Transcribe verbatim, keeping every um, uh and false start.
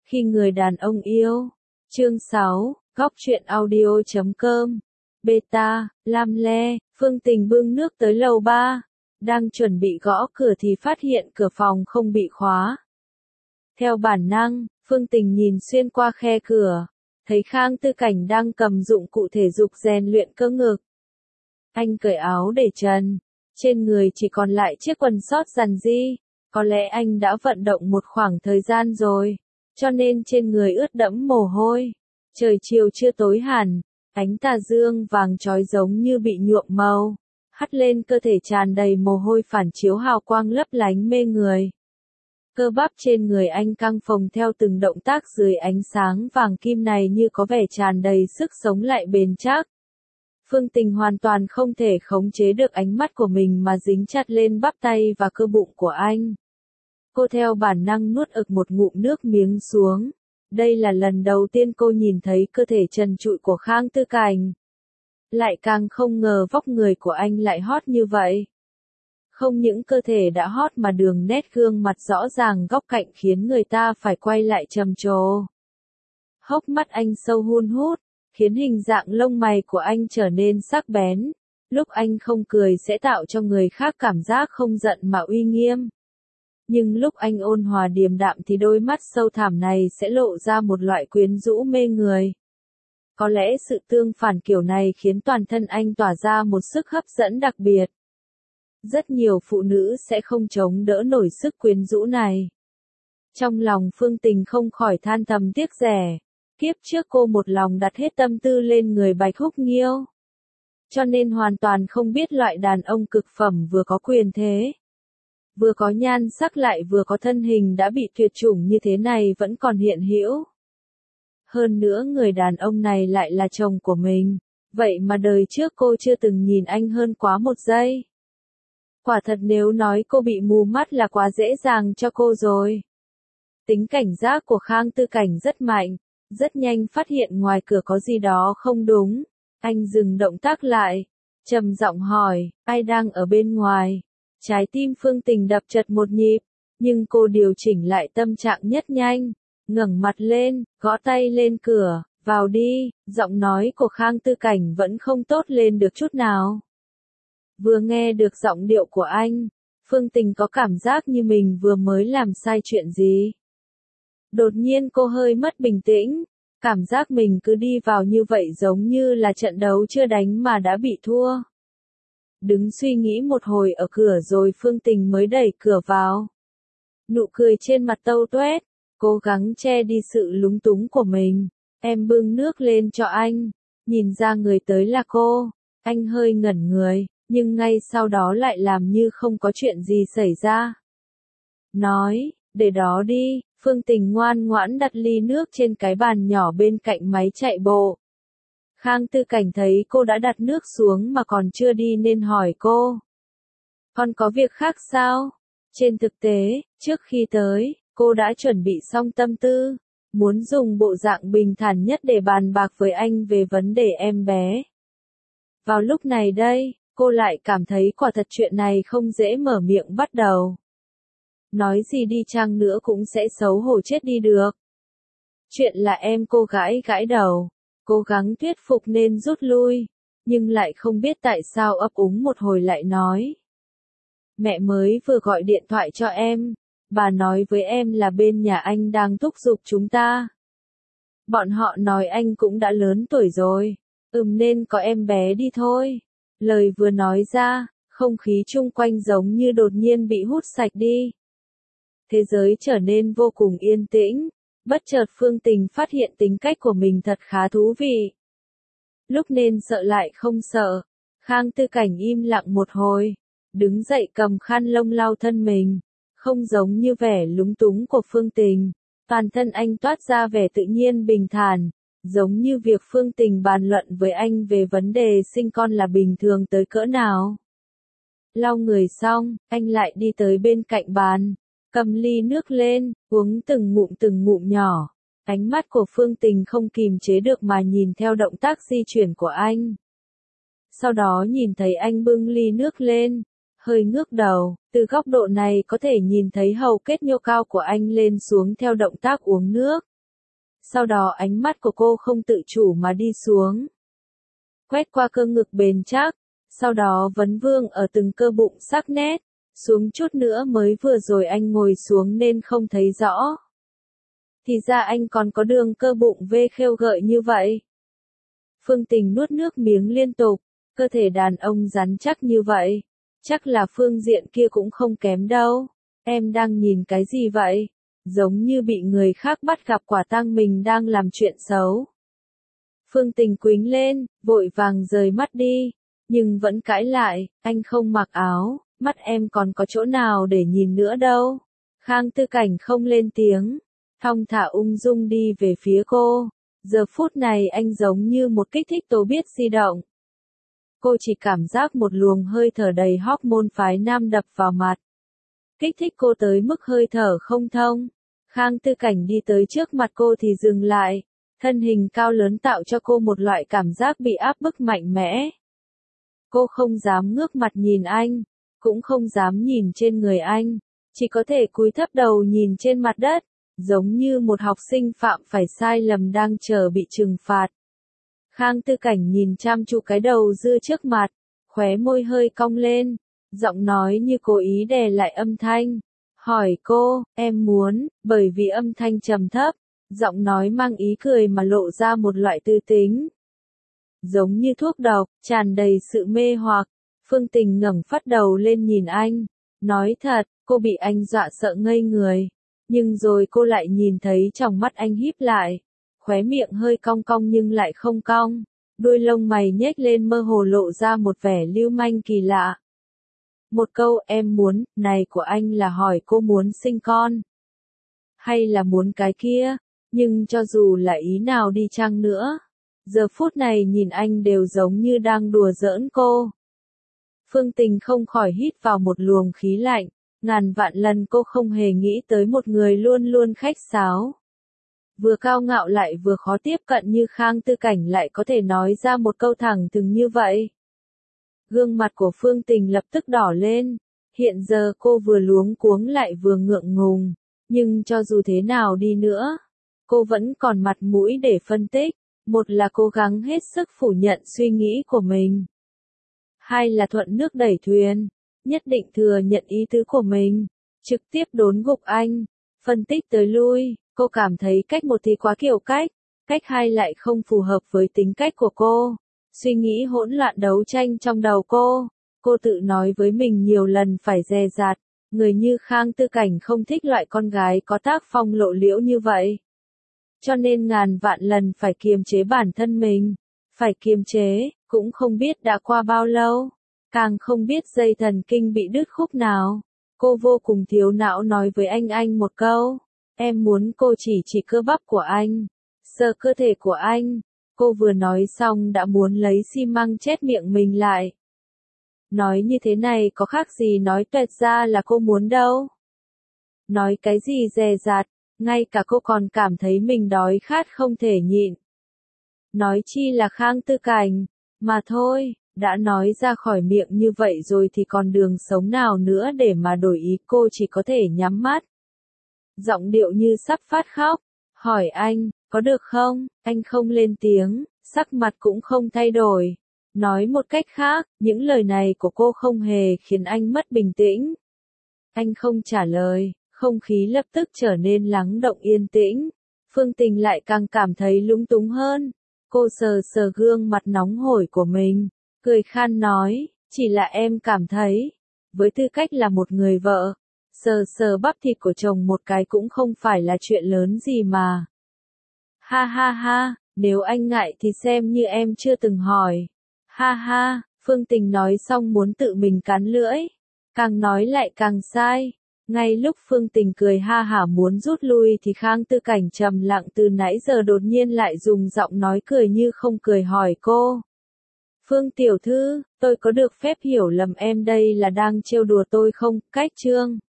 Khi người đàn ông yêu. Chương sáu, góc truyện audio chấm com. Beta, Lam Le, Phương Tình bưng nước tới lầu ba. Đang chuẩn bị gõ cửa thì phát hiện cửa phòng không bị khóa. Theo bản năng, Phương Tình nhìn xuyên qua khe cửa. Thấy Khang Tư Cảnh đang cầm dụng cụ thể dục rèn luyện cơ ngực. Anh cởi áo để trần. Trên người chỉ còn lại chiếc quần sót rằn ri. Có lẽ anh đã vận động một khoảng thời gian rồi. Cho nên trên người ướt đẫm mồ hôi. Trời chiều chưa tối hẳn. Ánh tà dương vàng chói giống như bị nhuộm màu. Hắt lên cơ thể tràn đầy mồ hôi phản chiếu hào quang lấp lánh mê người. Cơ bắp trên người anh căng phồng theo từng động tác dưới ánh sáng vàng kim này như có vẻ tràn đầy sức sống lại bền chắc. Phương Tình hoàn toàn không thể khống chế được ánh mắt của mình mà dính chặt lên bắp tay và cơ bụng của anh. Cô theo bản năng nuốt ực một ngụm nước miếng xuống. Đây là lần đầu tiên cô nhìn thấy cơ thể trần trụi của Khang Tư Cảnh. Lại càng không ngờ vóc người của anh lại hot như vậy. Không những cơ thể đã hot mà đường nét gương mặt rõ ràng góc cạnh khiến người ta phải quay lại trầm trồ. Hốc mắt anh sâu hun hút, khiến hình dạng lông mày của anh trở nên sắc bén. Lúc anh không cười sẽ tạo cho người khác cảm giác không giận mà uy nghiêm. Nhưng lúc anh ôn hòa điềm đạm thì đôi mắt sâu thẳm này sẽ lộ ra một loại quyến rũ mê người. Có lẽ sự tương phản kiểu này khiến toàn thân anh tỏa ra một sức hấp dẫn đặc biệt. Rất nhiều phụ nữ sẽ không chống đỡ nổi sức quyến rũ này. Trong lòng Phương Tình không khỏi than thầm tiếc rẻ. Kiếp trước cô một lòng đặt hết tâm tư lên người Bạch Húc Nghiêu. Cho nên hoàn toàn không biết loại đàn ông cực phẩm vừa có quyền thế. Vừa có nhan sắc lại vừa có thân hình đã bị tuyệt chủng như thế này vẫn còn hiện hữu. Hơn nữa người đàn ông này lại là chồng của mình. Vậy mà đời trước cô chưa từng nhìn anh hơn quá một giây. Quả thật nếu nói cô bị mù mắt là quá dễ dàng cho cô rồi. Tính cảnh giác của Khang Tư Cảnh rất mạnh. Rất nhanh phát hiện ngoài cửa có gì đó không đúng. Anh dừng động tác lại. Trầm giọng hỏi, ai đang ở bên ngoài? Trái tim Phương Tình đập chật một nhịp. Nhưng cô điều chỉnh lại tâm trạng nhất nhanh. Ngẩng mặt lên, gõ tay lên cửa, vào đi. Giọng nói của Khang Tư Cảnh vẫn không tốt lên được chút nào. Vừa nghe được giọng điệu của anh, Phương Tình có cảm giác như mình vừa mới làm sai chuyện gì. Đột nhiên cô hơi mất bình tĩnh, cảm giác mình cứ đi vào như vậy giống như là trận đấu chưa đánh mà đã bị thua. Đứng suy nghĩ một hồi ở cửa rồi Phương Tình mới đẩy cửa vào. Nụ cười trên mặt tâu tuét, cố gắng che đi sự lúng túng của mình. Em bưng nước lên cho anh, nhìn ra người tới là cô, anh hơi ngẩn người, nhưng ngay sau đó lại làm như không có chuyện gì xảy ra. Nói, để đó đi. Phương Tình ngoan ngoãn đặt ly nước trên cái bàn nhỏ bên cạnh máy chạy bộ. Khang Tư Cảnh thấy cô đã đặt nước xuống mà còn chưa đi nên hỏi cô. Còn có việc khác sao? Trên thực tế, trước khi tới, cô đã chuẩn bị xong tâm tư, muốn dùng bộ dạng bình thản nhất để bàn bạc với anh về vấn đề em bé. Vào lúc này đây, cô lại cảm thấy quả thật chuyện này không dễ mở miệng bắt đầu. Nói gì đi chăng nữa cũng sẽ xấu hổ chết đi được. Chuyện là em cô gãi gãi đầu, cố gắng thuyết phục nên rút lui, nhưng lại không biết tại sao ấp úng một hồi lại nói. Mẹ mới vừa gọi điện thoại cho em, bà nói với em là bên nhà anh đang thúc giục chúng ta. Bọn họ nói anh cũng đã lớn tuổi rồi, ừm nên có em bé đi thôi. Lời vừa nói ra, không khí chung quanh giống như đột nhiên bị hút sạch đi. Thế giới trở nên vô cùng yên tĩnh, bất chợt Phương Tình phát hiện tính cách của mình thật khá thú vị. Lúc nên sợ lại không sợ, Khang Tư Cảnh im lặng một hồi, đứng dậy cầm khăn lông lau thân mình, không giống như vẻ lúng túng của Phương Tình, toàn thân anh toát ra vẻ tự nhiên bình thản, giống như việc Phương Tình bàn luận với anh về vấn đề sinh con là bình thường tới cỡ nào. Lau người xong, anh lại đi tới bên cạnh bàn. Cầm ly nước lên, uống từng ngụm từng ngụm nhỏ. Ánh mắt của Phương Tình không kìm chế được mà nhìn theo động tác di chuyển của anh. Sau đó nhìn thấy anh bưng ly nước lên, hơi ngước đầu, từ góc độ này có thể nhìn thấy hầu kết nhô cao của anh lên xuống theo động tác uống nước. Sau đó ánh mắt của cô không tự chủ mà đi xuống. Quét qua cơ ngực bền chắc, sau đó vấn vương ở từng cơ bụng sắc nét, xuống chút nữa mới vừa rồi anh ngồi xuống nên không thấy rõ. Thì ra anh còn có đường cơ bụng vê khêu gợi như vậy. Phương Tình nuốt nước miếng liên tục, cơ thể đàn ông rắn chắc như vậy. Chắc là phương diện kia cũng không kém đâu. Em đang nhìn cái gì vậy? Giống như bị người khác bắt gặp quả tang mình đang làm chuyện xấu. Phương Tình quýnh lên, vội vàng rời mắt đi. Nhưng vẫn cãi lại, anh không mặc áo, mắt em còn có chỗ nào để nhìn nữa đâu. Khang Tư Cảnh không lên tiếng, thong thả ung dung đi về phía cô. Giờ phút này anh giống như một kích thích tố biết di động. Cô chỉ cảm giác một luồng hơi thở đầy hormone phái nam đập vào mặt. Kích thích cô tới mức hơi thở không thông. Khang Tư Cảnh đi tới trước mặt cô thì dừng lại. Thân hình cao lớn tạo cho cô một loại cảm giác bị áp bức mạnh mẽ. Cô không dám ngước mặt nhìn anh, cũng không dám nhìn trên người anh, chỉ có thể cúi thấp đầu nhìn trên mặt đất, giống như một học sinh phạm phải sai lầm đang chờ bị trừng phạt. Khang Tư Cảnh nhìn chăm chú cái đầu dưa trước mặt, khóe môi hơi cong lên, giọng nói như cố ý đè lại âm thanh. Hỏi cô, em muốn, bởi vì âm thanh trầm thấp, giọng nói mang ý cười mà lộ ra một loại tư tính. Giống như thuốc độc, tràn đầy sự mê hoặc. Phương Tình ngẩng phát đầu lên nhìn anh. Nói thật, cô bị anh dọa sợ ngây người. Nhưng rồi cô lại nhìn thấy trong mắt anh híp lại. Khóe miệng hơi cong cong nhưng lại không cong. Đuôi lông mày nhếch lên mơ hồ lộ ra một vẻ lưu manh kỳ lạ. Một câu em muốn, này của anh là hỏi cô muốn sinh con. Hay là muốn cái kia, nhưng cho dù là ý nào đi chăng nữa. Giờ phút này nhìn anh đều giống như đang đùa giỡn cô. Phương Tình không khỏi hít vào một luồng khí lạnh, ngàn vạn lần cô không hề nghĩ tới một người luôn luôn khách sáo. Vừa cao ngạo lại vừa khó tiếp cận như Khang Tư Cảnh lại có thể nói ra một câu thẳng thừng như vậy. Gương mặt của Phương Tình lập tức đỏ lên, hiện giờ cô vừa luống cuống lại vừa ngượng ngùng, nhưng cho dù thế nào đi nữa, cô vẫn còn mặt mũi để phân tích. Một là cố gắng hết sức phủ nhận suy nghĩ của mình. Hai là thuận nước đẩy thuyền, nhất định thừa nhận ý tứ của mình, trực tiếp đốn gục anh. Phân tích tới lui, cô cảm thấy cách một thì quá kiểu cách, cách hai lại không phù hợp với tính cách của cô. Suy nghĩ hỗn loạn đấu tranh trong đầu cô, cô tự nói với mình nhiều lần phải dè dặt, người như Khang Tư Cảnh không thích loại con gái có tác phong lộ liễu như vậy. Cho nên ngàn vạn lần phải kiềm chế bản thân mình, phải kiềm chế, cũng không biết đã qua bao lâu, càng không biết dây thần kinh bị đứt khúc nào. Cô vô cùng thiếu não nói với anh anh một câu, em muốn cô chỉ chỉ cơ bắp của anh, sờ cơ thể của anh. Cô vừa nói xong đã muốn lấy xi măng chết miệng mình lại. Nói như thế này có khác gì nói tuẹt ra là cô muốn đâu. Nói cái gì dè dặt. Ngay cả cô còn cảm thấy mình đói khát không thể nhịn. Nói chi là Khang Tư Cảnh, mà thôi, đã nói ra khỏi miệng như vậy rồi thì còn đường sống nào nữa để mà đổi ý. Cô chỉ có thể nhắm mắt. Giọng điệu như sắp phát khóc, hỏi anh, có được không? Anh không lên tiếng, sắc mặt cũng không thay đổi. Nói một cách khác, những lời này của cô không hề khiến anh mất bình tĩnh. Anh không trả lời. Không khí lập tức trở nên lắng động yên tĩnh. Phương Tình lại càng cảm thấy lúng túng hơn. Cô sờ sờ gương mặt nóng hổi của mình, cười khan nói, chỉ là em cảm thấy, với tư cách là một người vợ, sờ sờ bắp thịt của chồng một cái cũng không phải là chuyện lớn gì mà. Ha ha ha, nếu anh ngại thì xem như em chưa từng hỏi. Ha ha, Phương Tình nói xong muốn tự mình cắn lưỡi, càng nói lại càng sai. Ngay lúc Phương Tình cười ha hả muốn rút lui thì Khang Tư Cảnh trầm lặng từ nãy giờ đột nhiên lại dùng giọng nói cười như không cười hỏi cô. Phương tiểu thư, tôi có được phép hiểu lầm em đây là đang trêu đùa tôi không? Cách chương